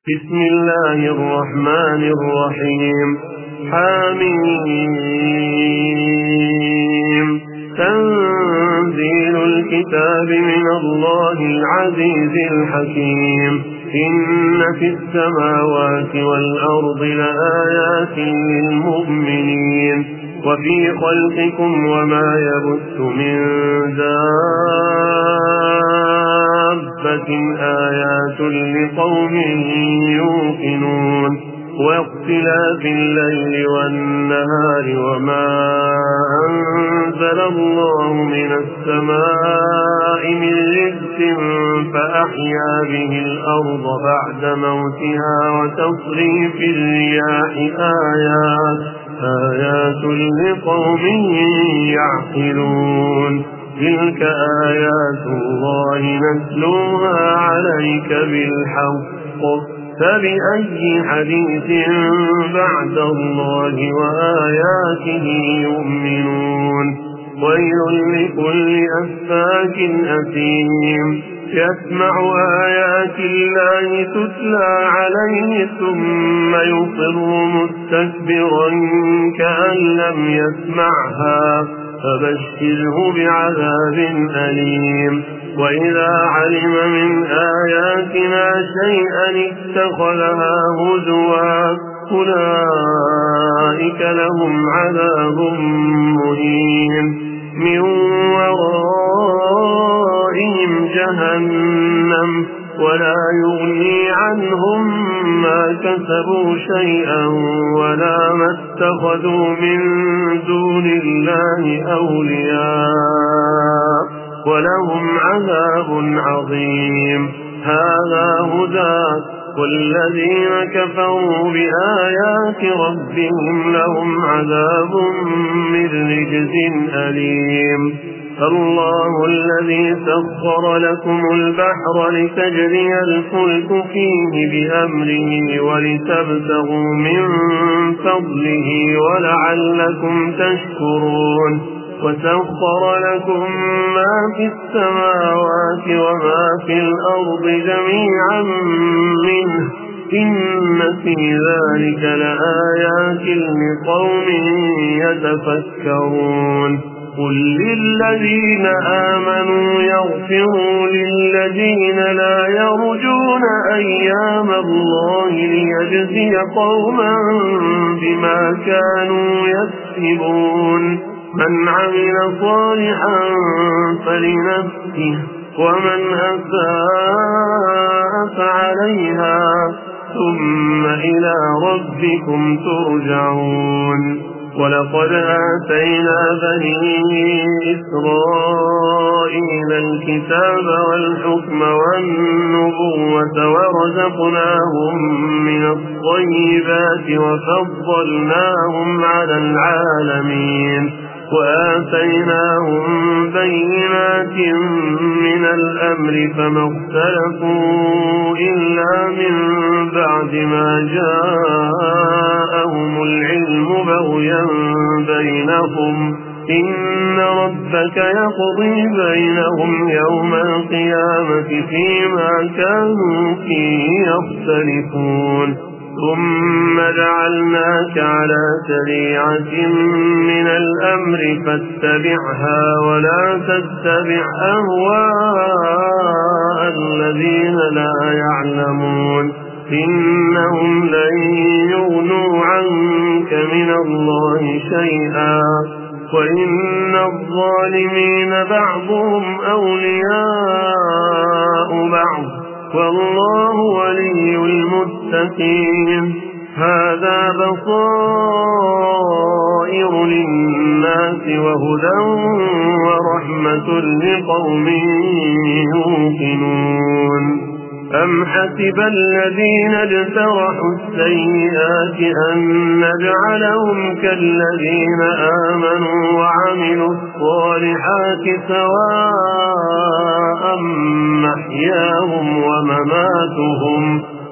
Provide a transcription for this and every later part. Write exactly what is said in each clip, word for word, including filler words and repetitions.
بسم الله الرحمن الرحيم. حميم. تنزيل الكتاب من الله العزيز الحكيم. إن في السماوات والأرض لآيات للمؤمنين وفي خلقكم وما يبث من دابة آيات لقوم يوقنون واختلاف الليل والنهار وما أنزل الله من السماء من رزق فأحيا به الأرض بعد موتها وتصريف الرياح آيات آيات لقوم يعقلون. تلك آيات الله نتلوها عليك بالحق فبأي حديث بعد الله وآياته يؤمنون. ويل لكل أفاك أثيم يسمع آيات الله تتلى عليه ثم يصر مستكبرا كأن لم يسمعها فبشره بعذاب أليم. وإذا علم من آياتنا شيئا اتخذها هزوا أولئك لهم عذاب مهين من ورائهم جهنم ولا يغني عنهم ما كسبوا شيئا ولا ما اتخذوا من دون الله أولياء ولهم عذاب عظيم. هذا هدى والذين كفروا بآيات ربهم لهم عذاب من رجز أليم. الله الذي سخر لكم البحر لتجري الفلك فيه بأمره ولتبتغوا من فضله ولعلكم تشكرون. وسخر لكم ما في السماوات وما في الأرض جميعا منه إن في ذلك لآيات لقوم يتفكرون. قل للذين آمنوا يغفروا للذين لا يرجون أيام الله ليجزي قوما بما كانوا يكسبون. من عمل صالحا فلنفسه ومن أساء فعليها ثم إلى ربكم ترجعون. ولقد آتينا بني إسرائيل الكتاب والحكم والنبوة ورزقناهم من الطيبات وفضلناهم على العالمين وآتيناهم بينات من الأمر فما اختلفوا إلا من بعد ما جاءهم العلم بغيا بينهم إن ربك يقضي بينهم يوم القيامة فيما كانوا فيه يختلفون. ثم جعلناك على شريعة من الأمر فاتبعها ولا تتبع أهواء الذين لا يعلمون إنهم لن يغنوا عنك من الله شيئا وإن الظالمين بعضهم أولياء بعض والله ولي المتقين. هذا بصائر للناس وهدى ورحمة لقوم يوقنون. أم حسب الذين اجترحوا السيئات أن نجعلهم كالذين آمنوا وعملوا الصالحات سواء محياهم ومماتهم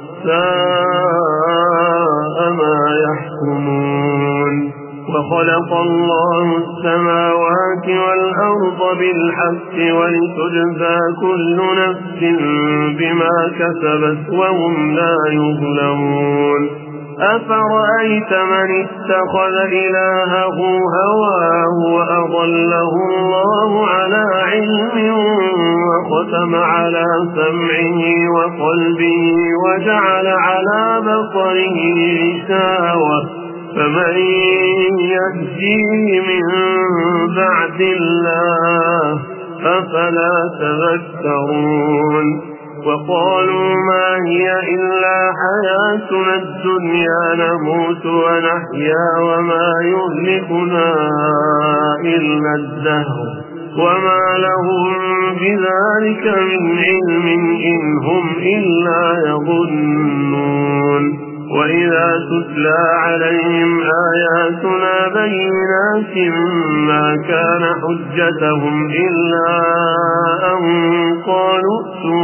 ساء ما يحكمون. وخلق الله السماوات والأرض بالحق ولتجزى كل نفس بما كسبت وهم لا يظلمون أفرأيت من اتخذ إلهه هواه وأضله الله على علم وختم على سمعه وقلبه وجعل على بصره غشاوة فمن يهديه من بعد الله أفلا تذكرون وقالوا ما هي إلا حياتنا الدنيا نموت ونحيا وما يهلكنا إلا الدهر وما لهم بذلك من علم إن هم إلا يظنون وإذا تتلى عليهم آياتنا بينات ما كان حجتهم إلا أن قالوا ائتوا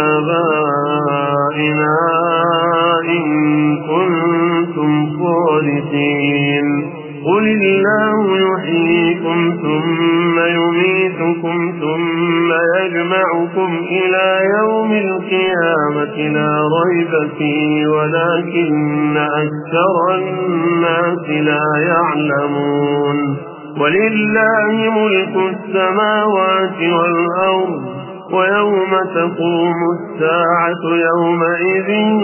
بآبائنا إن كنتم صادقين قل الله يحييكم ثم يميتكم ثم يجمعكم إلى يوم القيامة لا ريب فيه ولكن أكثر الناس لا يعلمون ولله ملك السماوات والأرض ويوم تقوم الساعة يومئذ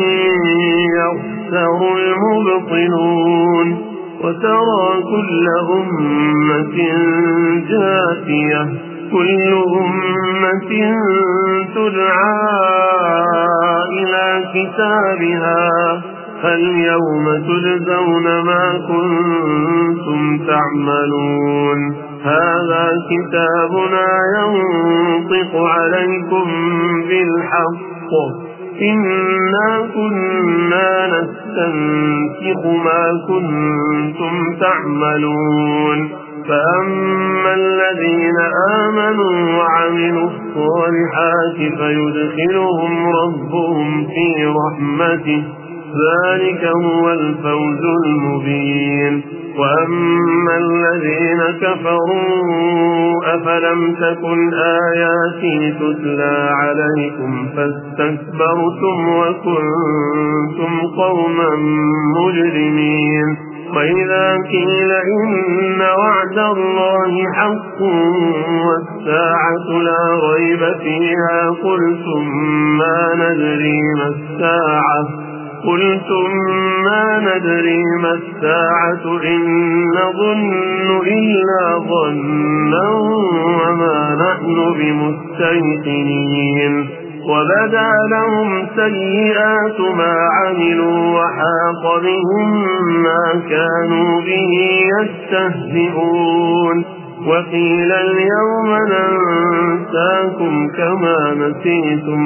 يخسر المبطلون وترى كل أمة جاثية كل أمة تدعى إلى كتابها فاليوم تجزون ما كنتم تعملون هذا كتابنا ينطق عليكم بالحق إنا كنا نستنسخ ما كنتم تعملون فأما الذين آمنوا وعملوا الصالحات فيدخلهم ربهم في رحمته ذلك هو الفوز المبين وأما الذين كفروا أفلم تكن آياتي تتلى عليكم فاستكبرتم وكنتم قوما مجرمين وإذا قيل إن وعد الله حق والساعة لا ريب فيها قلتم ما ندري ما الساعة قلتم ما ندري ما الساعة إن نظن إلا ظنا وما نحن بمستيقنين وبدا لهم سيئات ما عملوا وحاق بهم ما كانوا به يستهزئون وقيل اليوم ننساكم كما نسيتم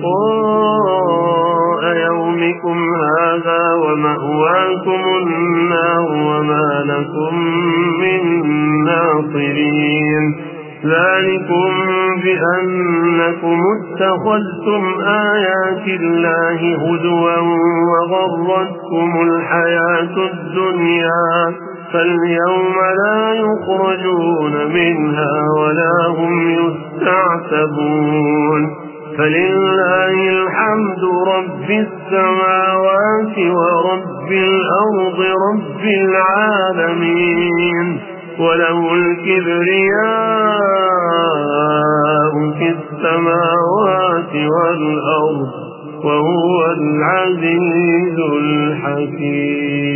لقاء يومكم هذا ومأواكم النار وما لكم من ناصرين ذلكم بأنكم اتخذتم آيات الله هزوا وغرتكم الحياة الدنيا فاليوم لا يخرجون منها ولا هم يستعتبون فلله الحمد رب السماوات ورب الأرض رب العالمين وله الكبرياء في السماوات والأرض وهو العزيز الحكيم